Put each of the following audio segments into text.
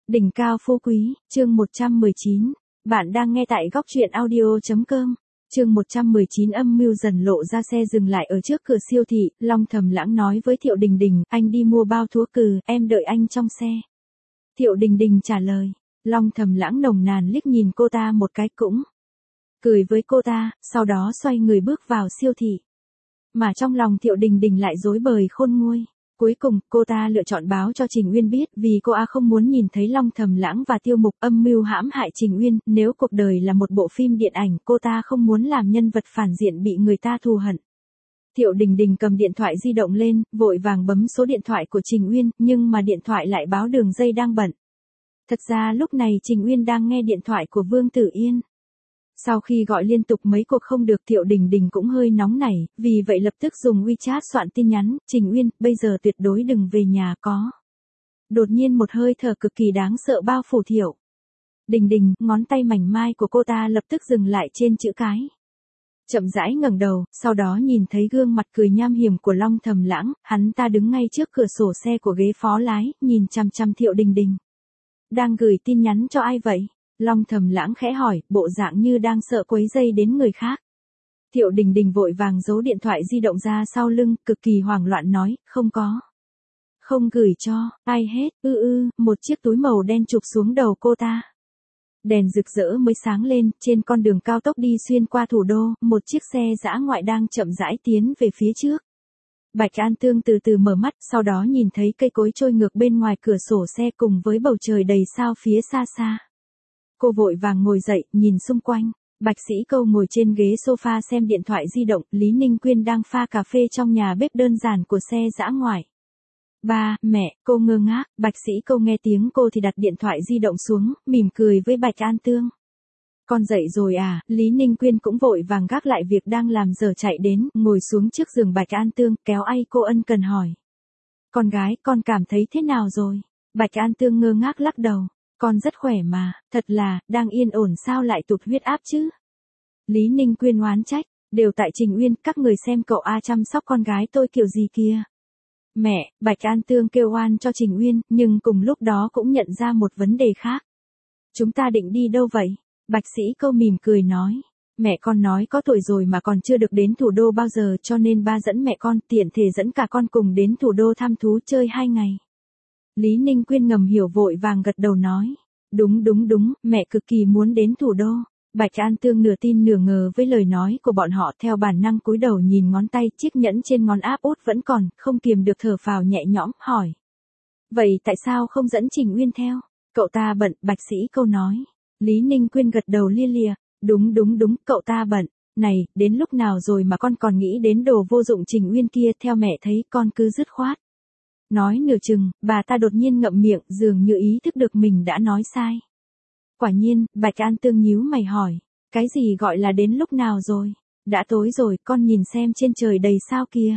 Đỉnh cao phú quý, chương 119. Bạn đang nghe tại góc truyện audio.com. Chương 119 âm mưu dần lộ ra. Xe dừng lại ở trước cửa siêu thị, Long Thầm Lãng nói với Thiệu Đình Đình, anh đi mua bao thúa cừ, em đợi anh trong xe. Thiệu Đình Đình trả lời. Long Thầm Lãng nồng nàn liếc nhìn cô ta một cái cũng cười với cô ta, sau đó xoay người bước vào siêu thị. Mà trong lòng Thiệu Đình Đình lại rối bời khôn nguôi. Cuối cùng, cô ta lựa chọn báo cho Trình Uyên biết vì cô không muốn nhìn thấy Long Thầm Lãng và Tiêu Mục âm mưu hãm hại Trình Uyên. Nếu cuộc đời là một bộ phim điện ảnh, cô ta không muốn làm nhân vật phản diện bị người ta thù hận. Thiệu Đình Đình cầm điện thoại di động lên, vội vàng bấm số điện thoại của Trình Uyên, nhưng mà điện thoại lại báo đường dây đang bận. Thật ra lúc này Trình Uyên đang nghe điện thoại của Vương Tử Yên. Sau khi gọi liên tục mấy cuộc không được, Thiệu Đình Đình cũng hơi nóng nảy, vì vậy lập tức dùng WeChat soạn tin nhắn, Trình Uyên, bây giờ tuyệt đối đừng về nhà có. Đột nhiên một hơi thở cực kỳ đáng sợ bao phủ Thiệu Đình Đình, ngón tay mảnh mai của cô ta lập tức dừng lại trên chữ cái. Chậm rãi ngẩng đầu, sau đó nhìn thấy gương mặt cười nham hiểm của Long Thầm Lãng, hắn ta đứng ngay trước cửa sổ xe của ghế phó lái, nhìn chằm chằm Thiệu Đình Đình. Đang gửi tin nhắn cho ai vậy? Long Thầm Lãng khẽ hỏi, bộ dạng như đang sợ quấy rầy đến người khác. Thiệu Đình Đình vội vàng giấu điện thoại di động ra sau lưng, cực kỳ hoảng loạn nói, không có. Không gửi cho ai hết, một chiếc túi màu đen chụp xuống đầu cô ta. Đèn rực rỡ mới sáng lên, trên con đường cao tốc đi xuyên qua thủ đô, một chiếc xe dã ngoại đang chậm rãi tiến về phía trước. Bạch An Tương từ từ mở mắt, sau đó nhìn thấy cây cối trôi ngược bên ngoài cửa sổ xe cùng với bầu trời đầy sao phía xa xa. Cô vội vàng ngồi dậy, nhìn xung quanh. Bạch Sĩ Câu ngồi trên ghế sofa xem điện thoại di động, Lý Ninh Quyên đang pha cà phê trong nhà bếp đơn giản của xe dã ngoại. Ba, mẹ, cô ngơ ngác, Bạch Sĩ Câu nghe tiếng cô thì đặt điện thoại di động xuống, mỉm cười với Bạch An Tương. Con dậy rồi à? Lý Ninh Quyên cũng vội vàng gác lại việc đang làm giờ chạy đến, ngồi xuống trước giường Bạch An Tương, kéo ây cô ân cần hỏi. Con gái, con cảm thấy thế nào rồi? Bạch An Tương ngơ ngác lắc đầu. Con rất khỏe mà, thật là, đang yên ổn sao lại tụt huyết áp chứ? Lý Ninh Quyên oán trách, đều tại Trình Uyên, các người xem cậu chăm sóc con gái tôi kiểu gì kia. Mẹ, Bạch An Tương kêu oan cho Trình Uyên, nhưng cùng lúc đó cũng nhận ra một vấn đề khác. Chúng ta định đi đâu vậy? Bạch Sĩ Câu mỉm cười nói. Mẹ con nói có tuổi rồi mà còn chưa được đến thủ đô bao giờ, cho nên ba dẫn mẹ con, tiện thể dẫn cả con cùng đến thủ đô thăm thú chơi 2 ngày. Lý Ninh Quyên ngầm hiểu vội vàng gật đầu nói. Đúng, mẹ cực kỳ muốn đến thủ đô. Bạch An Tương nửa tin nửa ngờ với lời nói của bọn họ, theo bản năng cúi đầu nhìn ngón tay, chiếc nhẫn trên ngón áp út vẫn còn, không kiềm được thở phào nhẹ nhõm, hỏi. Vậy tại sao không dẫn Trình Uyên theo? Cậu ta bận, Bạch Sĩ Câu nói. Lý Ninh Quyên gật đầu lia lịa. Đúng, cậu ta bận. Này, đến lúc nào rồi mà con còn nghĩ đến đồ vô dụng Trình Uyên kia, theo mẹ thấy con cứ dứt khoát. Nói nửa chừng, bà ta đột nhiên ngậm miệng, dường như ý thức được mình đã nói sai. Quả nhiên, Bạch An Tương nhíu mày hỏi. Cái gì gọi là đến lúc nào rồi? Đã tối rồi, con nhìn xem trên trời đầy sao kìa.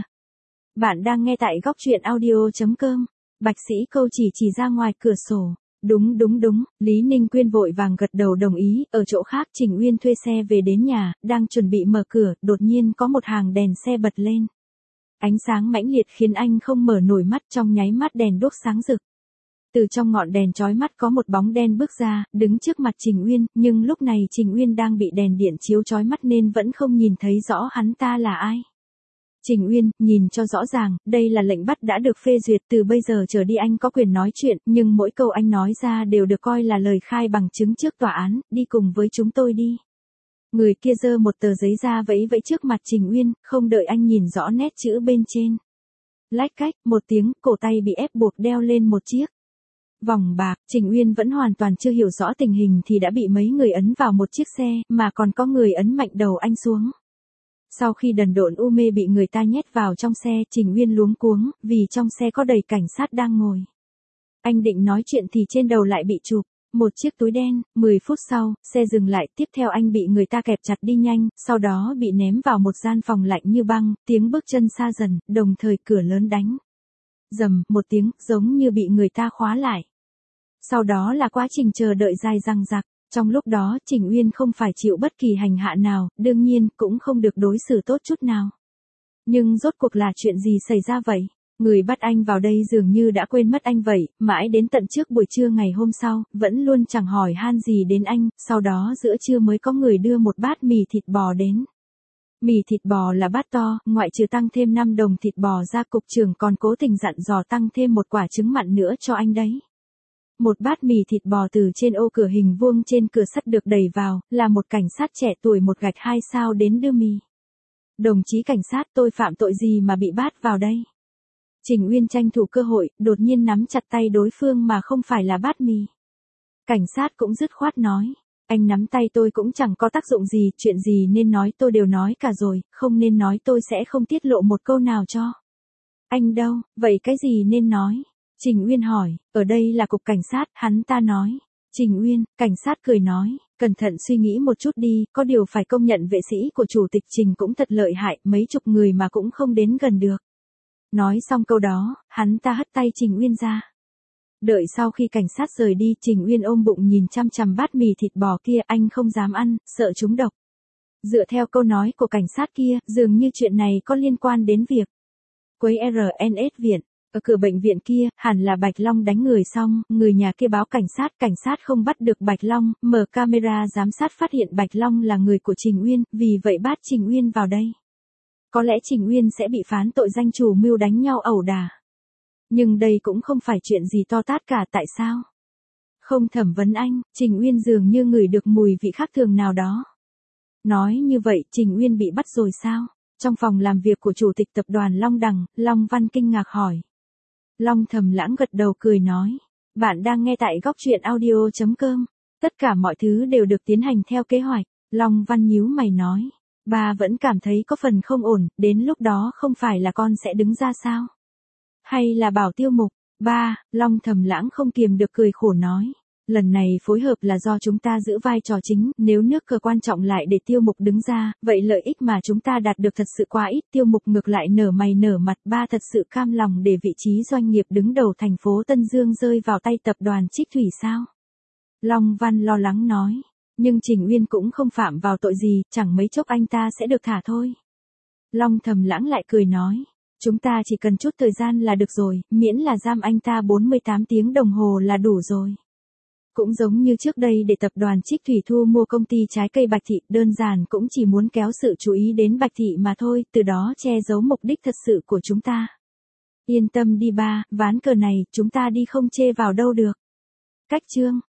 Bạn đang nghe tại góc truyện audio.com. Bạch Sĩ Câu chỉ ra ngoài cửa sổ. Đúng, Lý Ninh Quyên vội vàng gật đầu đồng ý. Ở chỗ khác Trình Uyên thuê xe về đến nhà, đang chuẩn bị mở cửa, đột nhiên có một hàng đèn xe bật lên. Ánh sáng mãnh liệt khiến anh không mở nổi mắt, trong nháy mắt đèn đuốc sáng rực. Từ trong ngọn đèn chói mắt có một bóng đen bước ra, đứng trước mặt Trình Uyên, nhưng lúc này Trình Uyên đang bị đèn điện chiếu chói mắt nên vẫn không nhìn thấy rõ hắn ta là ai. Trình Uyên, nhìn cho rõ ràng, đây là lệnh bắt đã được phê duyệt, từ bây giờ trở đi anh có quyền nói chuyện, nhưng mỗi câu anh nói ra đều được coi là lời khai bằng chứng trước tòa án, đi cùng với chúng tôi đi. Người kia giơ một tờ giấy ra vẫy trước mặt Trình Uyên, không đợi anh nhìn rõ nét chữ bên trên. Lách cách, một tiếng, cổ tay bị ép buộc đeo lên một chiếc vòng bạc. Trình Uyên vẫn hoàn toàn chưa hiểu rõ tình hình thì đã bị mấy người ấn vào một chiếc xe, mà còn có người ấn mạnh đầu anh xuống. Sau khi đần độn u mê bị người ta nhét vào trong xe, Trình Uyên luống cuống, vì trong xe có đầy cảnh sát đang ngồi. Anh định nói chuyện thì trên đầu lại bị chụp một chiếc túi đen. 10 phút sau, xe dừng lại, tiếp theo anh bị người ta kẹp chặt đi nhanh, sau đó bị ném vào một gian phòng lạnh như băng, tiếng bước chân xa dần, đồng thời cửa lớn đánh. Rầm, một tiếng, giống như bị người ta khóa lại. Sau đó là quá trình chờ đợi dài dằng dặc. Trong lúc đó, Trình Uyên không phải chịu bất kỳ hành hạ nào, đương nhiên, cũng không được đối xử tốt chút nào. Nhưng rốt cuộc là chuyện gì xảy ra vậy? Người bắt anh vào đây dường như đã quên mất anh vậy, mãi đến tận trước buổi trưa ngày hôm sau, vẫn luôn chẳng hỏi han gì đến anh, sau đó giữa trưa mới có người đưa một bát mì thịt bò đến. Mì thịt bò là bát to, ngoại trừ tăng thêm 5 đồng thịt bò ra, cục trưởng còn cố tình dặn dò tăng thêm một quả trứng mặn nữa cho anh đấy. Một bát mì thịt bò từ trên ô cửa hình vuông trên cửa sắt được đẩy vào, là một cảnh sát trẻ tuổi một gạch 2 sao đến đưa mì. Đồng chí cảnh sát, tôi phạm tội gì mà bị bắt vào đây? Trình Uyên tranh thủ cơ hội, đột nhiên nắm chặt tay đối phương mà không phải là bát mì. Cảnh sát cũng dứt khoát nói, anh nắm tay tôi cũng chẳng có tác dụng gì, chuyện gì nên nói tôi đều nói cả rồi, không nên nói tôi sẽ không tiết lộ một câu nào cho. Anh đâu, vậy cái gì nên nói? Trình Uyên hỏi, ở đây là cục cảnh sát, hắn ta nói. Trình Uyên, cảnh sát cười nói, cẩn thận suy nghĩ một chút đi, có điều phải công nhận vệ sĩ của chủ tịch Trình cũng thật lợi hại, mấy chục người mà cũng không đến gần được. Nói xong câu đó, hắn ta hất tay Trình Uyên ra. Đợi sau khi cảnh sát rời đi, Trình Uyên ôm bụng nhìn chăm chăm bát mì thịt bò kia, anh không dám ăn, sợ trúng độc. Dựa theo câu nói của cảnh sát kia, dường như chuyện này có liên quan đến việc quấy RNS viện. Ở cửa bệnh viện kia, hẳn là Bạch Long đánh người xong, người nhà kia báo cảnh sát không bắt được Bạch Long, mở camera giám sát phát hiện Bạch Long là người của Trình Uyên, vì vậy bắt Trình Uyên vào đây. Có lẽ Trình Uyên sẽ bị phán tội danh chủ mưu đánh nhau ẩu đả. Nhưng đây cũng không phải chuyện gì to tát cả, tại sao? Không thẩm vấn anh, Trình Uyên dường như ngửi được mùi vị khác thường nào đó. Nói như vậy, Trình Uyên bị bắt rồi sao? Trong phòng làm việc của chủ tịch tập đoàn Long Đằng, Long Văn kinh ngạc hỏi. Long Thầm Lãng gật đầu cười nói. Bạn đang nghe tại góc truyện audio.com. Tất cả mọi thứ đều được tiến hành theo kế hoạch. Long Văn nhíu mày nói. Ba vẫn cảm thấy có phần không ổn, đến lúc đó không phải là con sẽ đứng ra sao? Hay là bảo Tiêu Mục? Ba, Long Thầm Lãng không kiềm được cười khổ nói. Lần này phối hợp là do chúng ta giữ vai trò chính, nếu nước cờ quan trọng lại để Tiêu Mục đứng ra, vậy lợi ích mà chúng ta đạt được thật sự quá ít. Tiêu Mục ngược lại nở mày nở mặt. Ba thật sự cam lòng để vị trí doanh nghiệp đứng đầu thành phố Tân Dương rơi vào tay tập đoàn Trích Thủy sao? Long Văn lo lắng nói. Nhưng Trình Uyên cũng không phạm vào tội gì, chẳng mấy chốc anh ta sẽ được thả thôi. Long Thầm Lãng lại cười nói. Chúng ta chỉ cần chút thời gian là được rồi, miễn là giam anh ta 48 tiếng đồng hồ là đủ rồi. Cũng giống như trước đây để tập đoàn Trích Thủy thu mua công ty trái cây Bạch Thị, đơn giản cũng chỉ muốn kéo sự chú ý đến Bạch Thị mà thôi, từ đó che giấu mục đích thật sự của chúng ta. Yên tâm đi ba, ván cờ này, chúng ta đi không chê vào đâu được. Cách chương